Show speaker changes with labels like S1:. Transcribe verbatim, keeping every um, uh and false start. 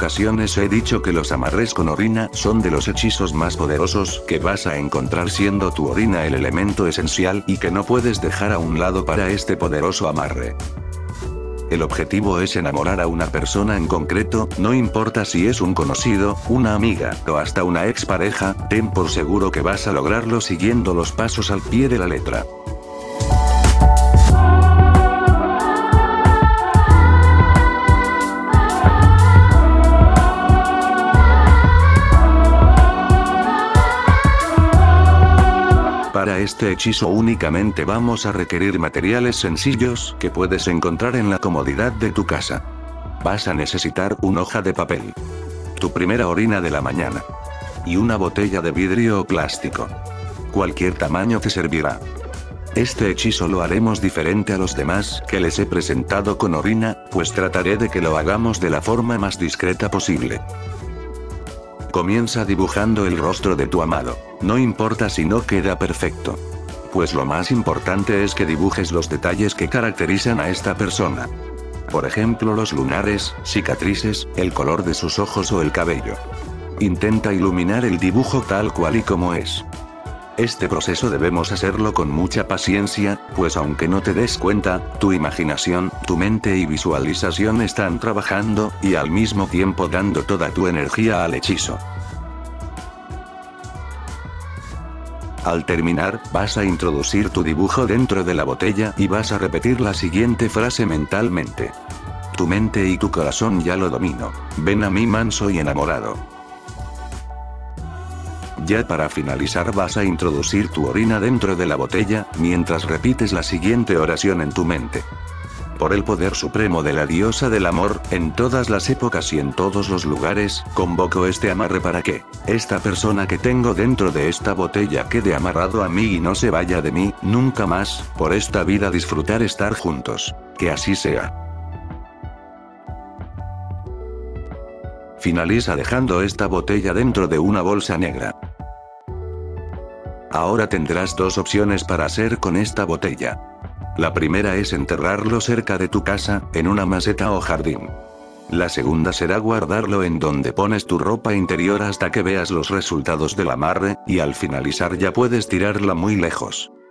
S1: ocasiones he dicho que los amarres con orina son de los hechizos más poderosos que vas a encontrar, siendo tu orina el elemento esencial y que no puedes dejar a un lado para este poderoso amarre. El objetivo es enamorar a una persona en concreto, no importa si es un conocido, una amiga, o hasta una expareja, ten por seguro que vas a lograrlo siguiendo los pasos al pie de la letra. Para este hechizo únicamente vamos a requerir materiales sencillos que puedes encontrar en la comodidad de tu casa. Vas a necesitar una hoja de papel, tu primera orina de la mañana y una botella de vidrio o plástico. Cualquier tamaño te servirá. Este hechizo lo haremos diferente a los demás que les he presentado con orina, pues trataré de que lo hagamos de la forma más discreta posible. Comienza dibujando el rostro de tu amado, no importa si no queda perfecto. Pues lo más importante es que dibujes los detalles que caracterizan a esta persona. Por ejemplo, los lunares, cicatrices, el color de sus ojos o el cabello. Intenta iluminar el dibujo tal cual y como es. Este proceso debemos hacerlo con mucha paciencia, pues aunque no te des cuenta, tu imaginación, tu mente y visualización están trabajando, y al mismo tiempo dando toda tu energía al hechizo. Al terminar, vas a introducir tu dibujo dentro de la botella y vas a repetir la siguiente frase mentalmente. Tu mente y tu corazón ya lo domino. Ven a mí manso y enamorado. Ya para finalizar vas a introducir tu orina dentro de la botella, mientras repites la siguiente oración en tu mente. Por el poder supremo de la diosa del amor, en todas las épocas y en todos los lugares, convoco este amarre para que esta persona que tengo dentro de esta botella quede amarrado a mí y no se vaya de mí, nunca más, por esta vida disfrutar estar juntos. Que así sea. Finaliza dejando esta botella dentro de una bolsa negra. Ahora tendrás dos opciones para hacer con esta botella. La primera es enterrarlo cerca de tu casa, en una maceta o jardín. La segunda será guardarlo en donde pones tu ropa interior hasta que veas los resultados del amarre, y al finalizar ya puedes tirarla muy lejos.